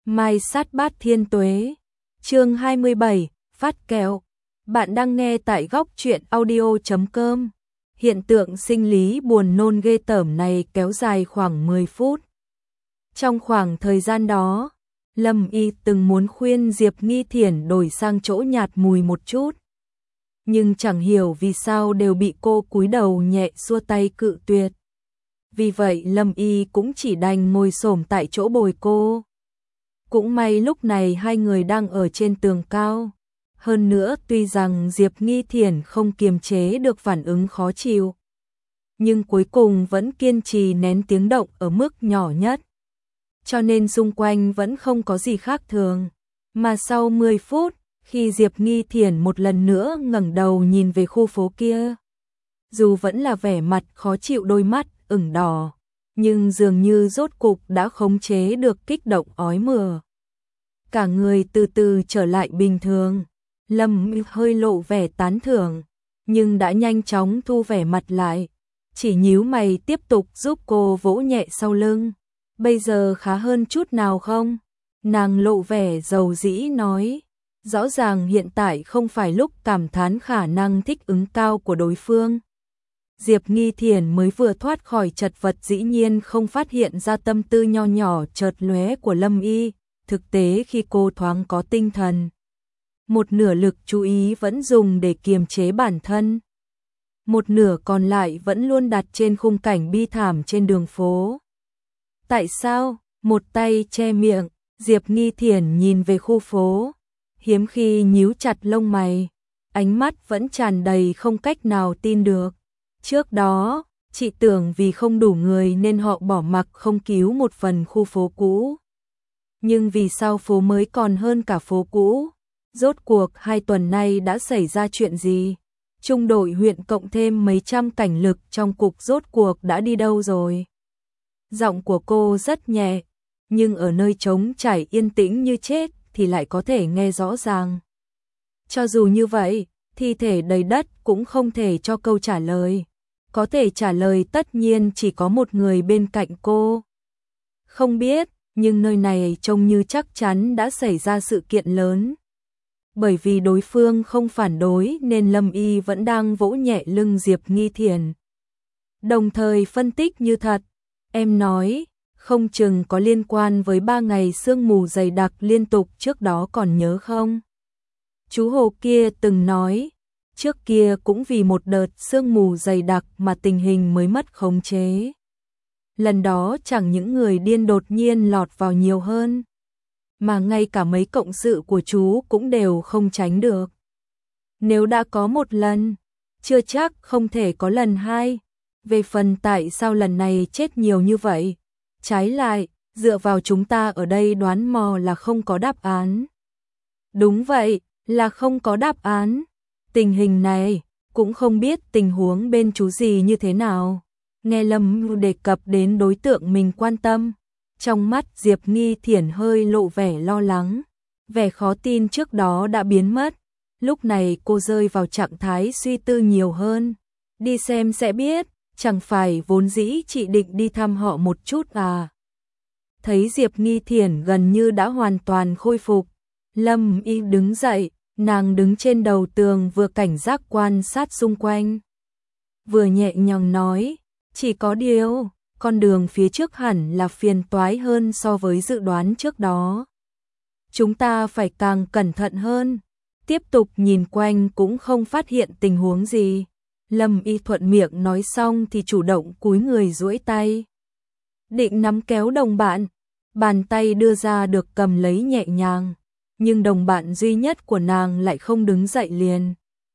Mai sát bát thiên tuế. Chương 27, phát kẹo. Bạn đang nghe tại góc truyện audio.com. Hiện tượng sinh lý buồn nôn ghê tởm này kéo dài khoảng 10 phút. Trong khoảng thời gian đó, Lâm Y từng muốn khuyên Diệp Nghi Thiển đổi sang chỗ nhạt mùi một chút. Nhưng chẳng hiểu vì sao đều bị cô cúi đầu nhẹ xua tay cự tuyệt. Vì vậy Lâm Y cũng chỉ đành ngồi xổm tại chỗ bồi cô. Cũng may lúc này hai người đang ở trên tường cao. Hơn nữa tuy rằng Diệp Nghi Thiển không kiềm chế được phản ứng khó chịu, nhưng cuối cùng vẫn kiên trì nén tiếng động ở mức nhỏ nhất. Cho nên xung quanh vẫn không có gì khác thường. Mà sau 10 phút, khi Diệp Nghi Thiển một lần nữa ngẩng đầu nhìn về khu phố kia, dù vẫn là vẻ mặt khó chịu, đôi mắt ửng đỏ, nhưng dường như rốt cục đã khống chế được kích động ói mửa. Cả người từ từ trở lại bình thường. Lâm hơi lộ vẻ tán thưởng, nhưng đã nhanh chóng thu vẻ mặt lại, chỉ nhíu mày tiếp tục giúp cô vỗ nhẹ sau lưng. Bây giờ khá hơn chút nào không? Nàng lộ vẻ dầu dĩ nói. Rõ ràng hiện tại không phải lúc cảm thán khả năng thích ứng cao của đối phương. Diệp Nghi Thiển mới vừa thoát khỏi chật vật, dĩ nhiên không phát hiện ra tâm tư nho nhỏ chợt lóe của Lâm Y. Thực tế khi cô thoáng có tinh thần, một nửa lực chú ý vẫn dùng để kiềm chế bản thân, một nửa còn lại vẫn luôn đặt trên khung cảnh bi thảm trên đường phố. Tại sao? Một tay che miệng, Diệp Nghi Thiển nhìn về khu phố, hiếm khi nhíu chặt lông mày, ánh mắt vẫn tràn đầy không cách nào tin được. Trước đó, chị tưởng vì không đủ người nên họ bỏ mặc không cứu một phần khu phố cũ. Nhưng vì sao phố mới còn hơn cả phố cũ? Rốt cuộc 2 tuần nay đã xảy ra chuyện gì? Trung đội huyện cộng thêm mấy trăm cảnh lực trong cục rốt cuộc đã đi đâu rồi? Giọng của cô rất nhẹ, nhưng ở nơi trống trải yên tĩnh như chết thì lại có thể nghe rõ ràng. Cho dù như vậy, thi thể đầy đất cũng không thể cho câu trả lời. Có thể trả lời tất nhiên chỉ có một người bên cạnh cô. Không biết, nhưng nơi này trông như chắc chắn đã xảy ra sự kiện lớn. Bởi vì đối phương không phản đối nên Lâm Y vẫn đang vỗ nhẹ lưng Diệp Nghi Thiển, đồng thời phân tích như thật. Em nói, không chừng có liên quan với 3 ngày sương mù dày đặc liên tục trước đó, còn nhớ không? Chú Hồ kia từng nói, trước kia cũng vì một đợt sương mù dày đặc mà tình hình mới mất khống chế. Lần đó chẳng những người điên đột nhiên lọt vào nhiều hơn, mà ngay cả mấy cộng sự của chú cũng đều không tránh được. Nếu đã có một lần, chưa chắc không thể có lần hai. Về phần tại sao lần này chết nhiều như vậy, trái lại, dựa vào chúng ta ở đây đoán mò là không có đáp án. Đúng vậy, là không có đáp án. Tình hình này, cũng không biết tình huống bên chú gì như thế nào. Nghe Lâm đề cập đến đối tượng mình quan tâm, trong mắt Diệp Nghi Thiển hơi lộ vẻ lo lắng. Vẻ khó tin trước đó đã biến mất. Lúc này cô rơi vào trạng thái suy tư nhiều hơn. Đi xem sẽ biết, chẳng phải vốn dĩ chị định đi thăm họ một chút à? Thấy Diệp Nghi Thiển gần như đã hoàn toàn khôi phục, Lâm Y đứng dậy, nàng đứng trên đầu tường vừa cảnh giác quan sát xung quanh, vừa nhẹ nhàng nói, chỉ có điều, con đường phía trước hẳn là phiền toái hơn so với dự đoán trước đó. Chúng ta phải càng cẩn thận hơn. Tiếp tục nhìn quanh cũng không phát hiện tình huống gì. Lâm Y thuận miệng nói xong thì chủ động cúi người duỗi tay, định nắm kéo đồng bạn. Bàn tay đưa ra được cầm lấy nhẹ nhàng, nhưng đồng bạn duy nhất của nàng lại không đứng dậy liền.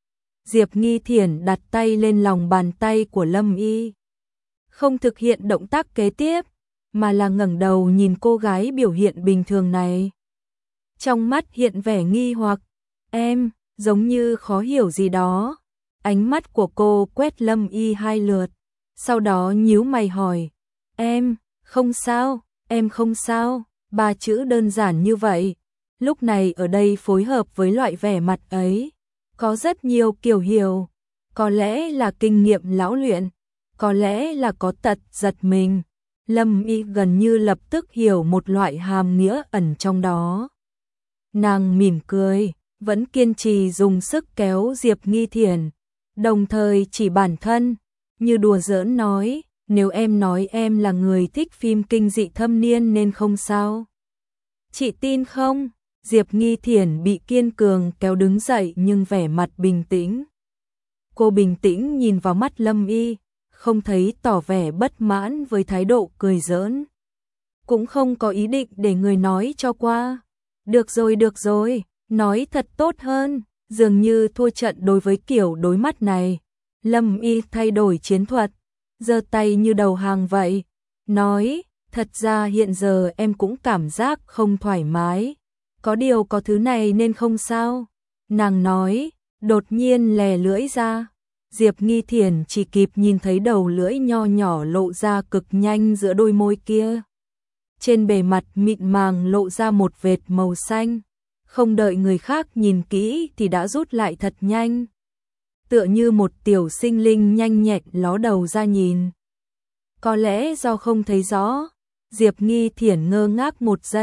Diệp Nghi Thiển đặt tay lên lòng bàn tay của Lâm Y, không thực hiện động tác kế tiếp, mà là ngẩng đầu nhìn cô gái biểu hiện bình thường này. Trong mắt hiện vẻ nghi hoặc, em, giống như khó hiểu gì đó. Ánh mắt của cô quét Lâm Y 2 lượt, sau đó nhíu mày hỏi, em, không sao, em không sao, 3 chữ đơn giản như vậy. Lúc này ở đây phối hợp với loại vẻ mặt ấy, có rất nhiều kiểu hiểu, có lẽ là kinh nghiệm lão luyện, có lẽ là có tật giật mình, Lâm Y gần như lập tức hiểu một loại hàm nghĩa ẩn trong đó. Nàng mỉm cười, vẫn kiên trì dùng sức kéo Diệp Nghi Thiển, đồng thời chỉ bản thân, như đùa giỡn nói, nếu em nói em là người thích phim kinh dị thâm niên nên không sao. Chị tin không? Diệp Nghi Thiển bị kiên cường kéo đứng dậy nhưng vẻ mặt bình tĩnh. Cô bình tĩnh nhìn vào mắt Lâm Y, không thấy tỏ vẻ bất mãn với thái độ cười giỡn. Cũng không có ý định để người nói cho qua. Được rồi, nói thật tốt hơn, dường như thua trận đối với kiểu đối mắt này. Lâm Y thay đổi chiến thuật, giơ tay như đầu hàng vậy, nói, thật ra hiện giờ em cũng cảm giác không thoải mái, có điều có thứ này nên không sao. Nàng nói, đột nhiên lè lưỡi ra. Diệp Nghi Thiển chỉ kịp nhìn thấy đầu lưỡi nho nhỏ lộ ra cực nhanh giữa đôi môi kia. Trên bề mặt mịn màng lộ ra một vệt màu xanh, không đợi người khác nhìn kỹ thì đã rút lại thật nhanh. Tựa như một tiểu sinh linh nhanh nhẹn ló đầu ra nhìn. Có lẽ do không thấy rõ, Diệp Nghi Thiển ngơ ngác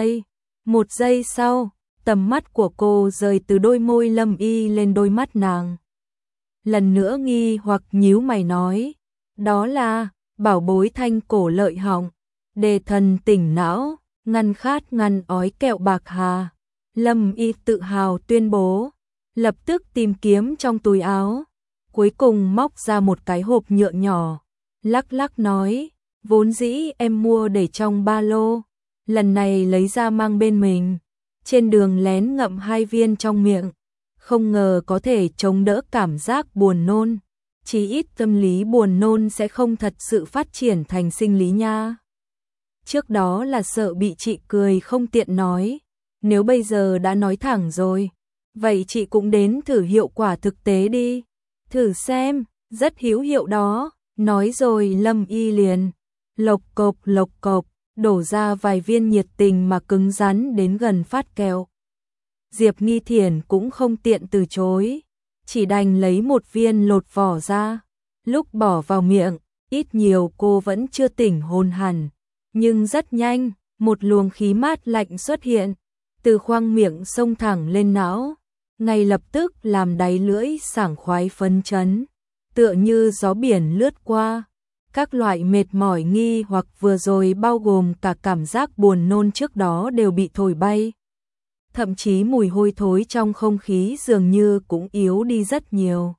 một giây sau, tầm mắt của cô rời từ đôi môi Lâm Y lên đôi mắt nàng. Lần nữa nghi hoặc nhíu mày nói, đó là bảo bối thanh cổ lợi họng, đề thần tỉnh não, ngăn khát ngăn ói kẹo bạc hà. Lâm Y tự hào tuyên bố, lập tức tìm kiếm trong túi áo, cuối cùng móc ra một cái hộp nhựa nhỏ, lắc lắc nói, vốn dĩ em mua để trong ba lô, lần này lấy ra mang bên mình, trên đường lén ngậm 2 viên trong miệng, không ngờ có thể chống đỡ cảm giác buồn nôn, chí ít tâm lý buồn nôn sẽ không thật sự phát triển thành sinh lý nha. Trước đó là sợ bị chị cười không tiện nói, nếu bây giờ đã nói thẳng rồi, vậy chị cũng đến thử hiệu quả thực tế đi, thử xem, rất hữu hiệu đó, nói rồi Lâm Y liền, lộc cộc, đổ ra vài viên nhiệt tình mà cứng rắn đến gần phát kẹo. Diệp Nghi Thiển cũng không tiện từ chối, chỉ đành lấy một viên lột vỏ ra, lúc bỏ vào miệng, ít nhiều cô vẫn chưa tỉnh hồn hẳn, nhưng rất nhanh, một luồng khí mát lạnh xuất hiện, từ khoang miệng xông thẳng lên não, ngay lập tức làm đáy lưỡi sảng khoái phấn chấn, tựa như gió biển lướt qua. Các loại mệt mỏi nghi hoặc vừa rồi bao gồm cả cảm giác buồn nôn trước đó đều bị thổi bay. Thậm chí mùi hôi thối trong không khí dường như cũng yếu đi rất nhiều.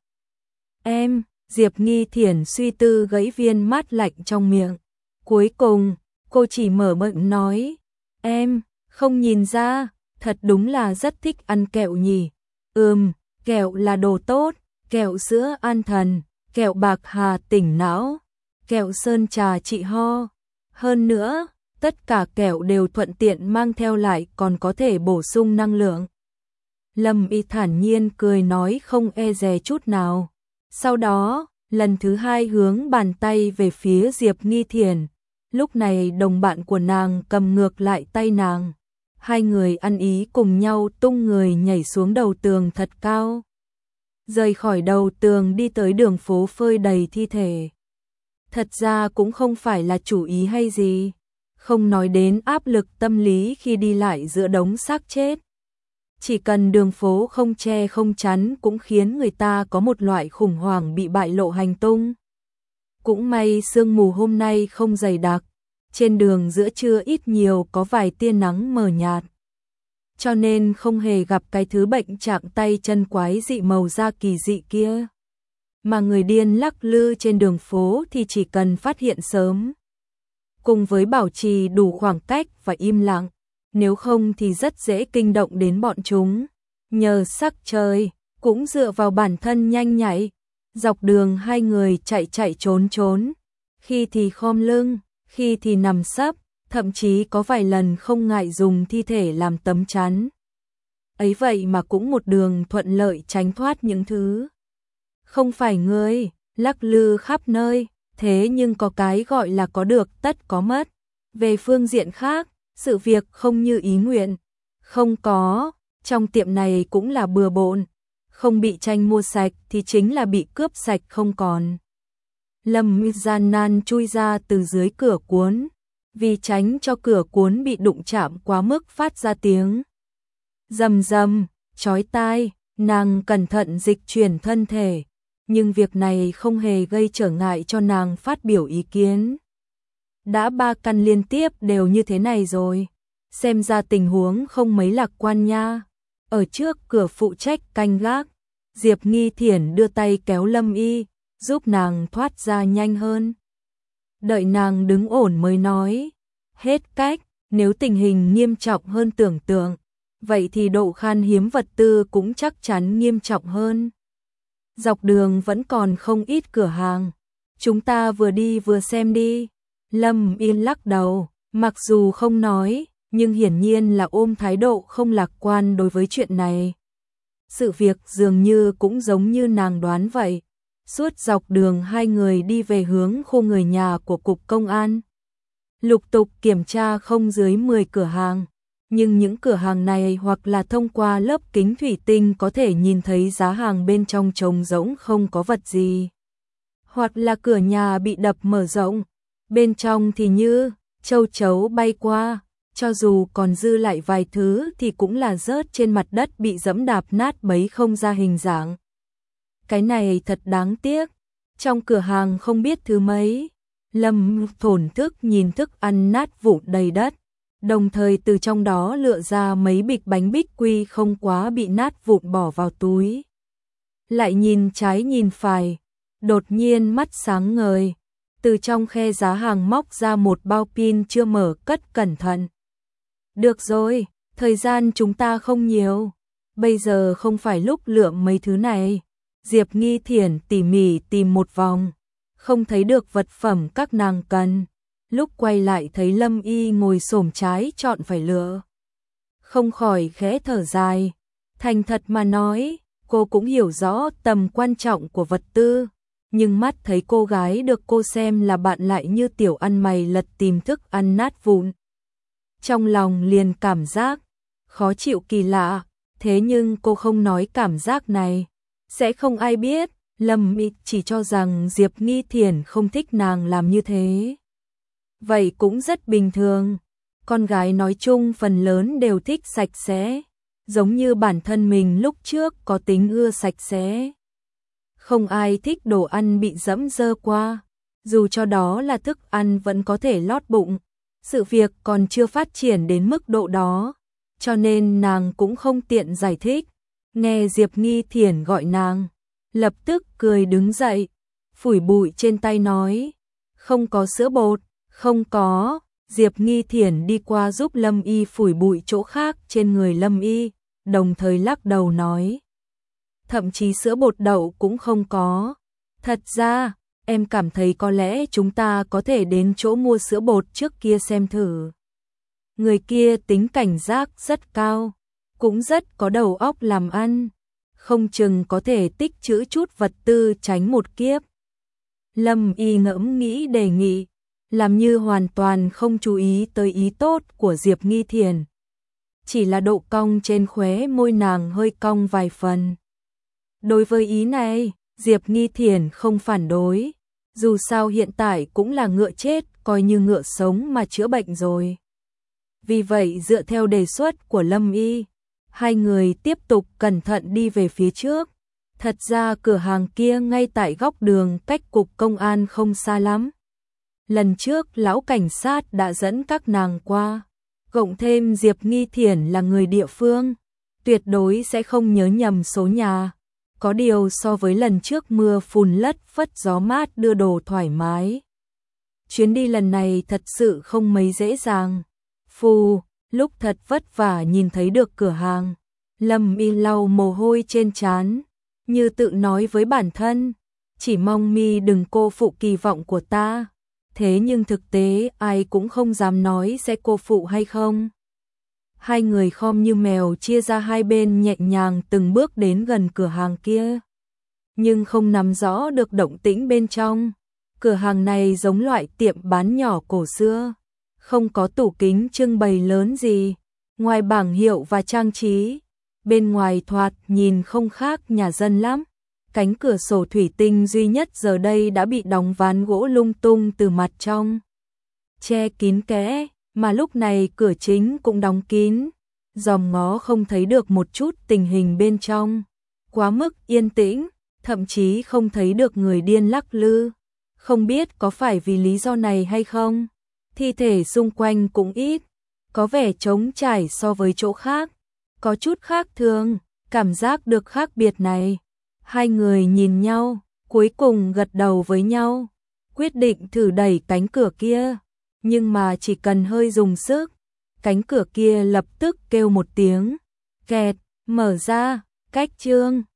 Em, Diệp Nghi Thiển suy tư gãy viên mát lạnh trong miệng. Cuối cùng, cô chỉ mở miệng nói, em, không nhìn ra, thật đúng là rất thích ăn kẹo nhỉ. Kẹo là đồ tốt, kẹo sữa an thần, kẹo bạc hà tỉnh não, kẹo sơn trà trị ho. Hơn nữa, tất cả kẹo đều thuận tiện mang theo lại còn có thể bổ sung năng lượng. Lâm Y thản nhiên cười nói không e dè chút nào. Sau đó, lần thứ 2 hướng bàn tay về phía Diệp Nghi Thiển. Lúc này đồng bạn của nàng cầm ngược lại tay nàng. Hai người ăn ý cùng nhau tung người nhảy xuống đầu tường thật cao. Rời khỏi đầu tường đi tới đường phố phơi đầy thi thể. Thật ra cũng không phải là chủ ý hay gì. Không nói đến áp lực tâm lý khi đi lại giữa đống xác chết. Chỉ cần đường phố không che không chắn cũng khiến người ta có một loại khủng hoảng bị bại lộ hành tung. Cũng may sương mù hôm nay không dày đặc, trên đường giữa trưa ít nhiều có vài tia nắng mờ nhạt. Cho nên không hề gặp cái thứ bệnh trạng tay chân quái dị màu da kỳ dị kia. Mà người điên lắc lư trên đường phố thì chỉ cần phát hiện sớm. Cùng với bảo trì đủ khoảng cách và im lặng, nếu không thì rất dễ kinh động đến bọn chúng. Nhờ sắc trời, cũng dựa vào bản thân nhanh nhạy, dọc đường hai người chạy trốn, khi thì khom lưng, khi thì nằm sấp, thậm chí có vài lần không ngại dùng thi thể làm tấm chắn. Ấy vậy mà cũng một đường thuận lợi tránh thoát những thứ. Không phải người, lắc lư khắp nơi, thế nhưng có cái gọi là có được tất có mất. Về phương diện khác, sự việc không như ý nguyện. Không có, trong tiệm này cũng là bừa bộn. Không bị tranh mua sạch thì chính là bị cướp sạch không còn. Lâm gian nan chui ra từ dưới cửa cuốn. Vì tránh cho cửa cuốn bị đụng chạm quá mức phát ra tiếng rầm rầm, chói tai, nàng cẩn thận dịch chuyển thân thể, nhưng việc này không hề gây trở ngại cho nàng phát biểu ý kiến. Đã 3 căn liên tiếp đều như thế này rồi, xem ra tình huống không mấy lạc quan nha. Ở trước cửa phụ trách canh gác, Diệp Nghi Thiển đưa tay kéo Lâm Y, giúp nàng thoát ra nhanh hơn. Đợi nàng đứng ổn mới nói, hết cách, nếu tình hình nghiêm trọng hơn tưởng tượng, vậy thì độ khan hiếm vật tư cũng chắc chắn nghiêm trọng hơn. Dọc đường vẫn còn không ít cửa hàng, chúng ta vừa đi vừa xem đi. Lâm Y lắc đầu, mặc dù không nói, nhưng hiển nhiên là ôm thái độ không lạc quan đối với chuyện này. Sự việc dường như cũng giống như nàng đoán vậy. Suốt dọc đường hai người đi về hướng khu người nhà của cục công an. Lục tục kiểm tra không dưới 10 cửa hàng, nhưng những cửa hàng này hoặc là thông qua lớp kính thủy tinh có thể nhìn thấy giá hàng bên trong trống rỗng không có vật gì. Hoặc là cửa nhà bị đập mở rộng, bên trong thì như châu chấu bay qua, cho dù còn dư lại vài thứ thì cũng là rớt trên mặt đất bị dẫm đạp nát bấy không ra hình dạng. Cái này thật đáng tiếc, trong cửa hàng không biết thứ mấy. Lâm thổn thức nhìn thức ăn nát vụn đầy đất, đồng thời từ trong đó lựa ra mấy bịch bánh bích quy không quá bị nát vụn bỏ vào túi. Lại nhìn trái nhìn phải, đột nhiên mắt sáng ngời, từ trong khe giá hàng móc ra một bao pin chưa mở cất cẩn thận. Được rồi, thời gian chúng ta không nhiều, bây giờ không phải lúc lượm mấy thứ này. Diệp Nghi Thiển tỉ mỉ tìm một vòng, không thấy được vật phẩm các nàng cần. Lúc quay lại thấy Lâm Y ngồi xổm trái chọn phải lựa. Không khỏi khẽ thở dài, thành thật mà nói, cô cũng hiểu rõ tầm quan trọng của vật tư, nhưng mắt thấy cô gái được cô xem là bạn lại như tiểu ăn mày lật tìm thức ăn nát vụn. Trong lòng liền cảm giác khó chịu kỳ lạ, thế nhưng cô không nói cảm giác này, sẽ không ai biết. Lâm Y chỉ cho rằng Diệp Nghi Thiển không thích nàng làm như thế. Vậy cũng rất bình thường, con gái nói chung phần lớn đều thích sạch sẽ, giống như bản thân mình lúc trước có tính ưa sạch sẽ. Không ai thích đồ ăn bị dẫm dơ qua, dù cho đó là thức ăn vẫn có thể lót bụng. Sự việc còn chưa phát triển đến mức độ đó, cho nên nàng cũng không tiện giải thích. Nghe Diệp Nghi Thiển gọi nàng, lập tức cười đứng dậy, phủi bụi trên tay nói, không có sữa bột, không có. Diệp Nghi Thiển đi qua giúp Lâm Y phủi bụi chỗ khác trên người Lâm Y, đồng thời lắc đầu nói, thậm chí sữa bột đậu cũng không có. Thật ra, em cảm thấy có lẽ chúng ta có thể đến chỗ mua sữa bột trước kia xem thử. Người kia tính cảnh giác rất cao, cũng rất có đầu óc làm ăn, không chừng có thể tích trữ chút vật tư tránh một kiếp. Lâm Y ngẫm nghĩ đề nghị, làm như hoàn toàn không chú ý tới ý tốt của Diệp Nghi Thiển. Chỉ là độ cong trên khóe môi nàng hơi cong vài phần. Đối với ý này, Diệp Nghi Thiển không phản đối, dù sao hiện tại cũng là ngựa chết coi như ngựa sống mà chữa bệnh rồi. Vì vậy dựa theo đề xuất của Lâm Y, hai người tiếp tục cẩn thận đi về phía trước. Thật ra cửa hàng kia ngay tại góc đường cách cục công an không xa lắm. Lần trước lão cảnh sát đã dẫn các nàng qua, cộng thêm Diệp Nghi Thiển là người địa phương, tuyệt đối sẽ không nhớ nhầm số nhà. Có điều so với lần trước mưa phùn lất phất gió mát đưa đồ thoải mái, chuyến đi lần này thật sự không mấy dễ dàng. Phù, lúc thật vất vả nhìn thấy được cửa hàng, Lâm Y lau mồ hôi trên trán, như tự nói với bản thân, chỉ mong mi đừng cô phụ kỳ vọng của ta. Thế nhưng thực tế ai cũng không dám nói sẽ cô phụ hay không. Hai người khom như mèo chia ra hai bên nhẹ nhàng từng bước đến gần cửa hàng kia, nhưng không nắm rõ được động tĩnh bên trong. Cửa hàng này giống loại tiệm bán nhỏ cổ xưa, không có tủ kính trưng bày lớn gì, ngoài bảng hiệu và trang trí, bên ngoài thoạt nhìn không khác nhà dân lắm. Cánh cửa sổ thủy tinh duy nhất giờ đây đã bị đóng ván gỗ lung tung từ mặt trong. che kín kẽ, mà lúc này cửa chính cũng đóng kín, dòm ngó không thấy được một chút tình hình bên trong, quá mức yên tĩnh, thậm chí không thấy được người điên lắc lư. Không biết có phải vì lý do này hay không, thi thể xung quanh cũng ít, có vẻ trống trải so với chỗ khác, có chút khác thường, cảm giác được khác biệt này. Hai người nhìn nhau, cuối cùng gật đầu với nhau, quyết định thử đẩy cánh cửa kia, nhưng mà chỉ cần hơi dùng sức, cánh cửa kia lập tức kêu một tiếng, kẹt, mở ra, cách chương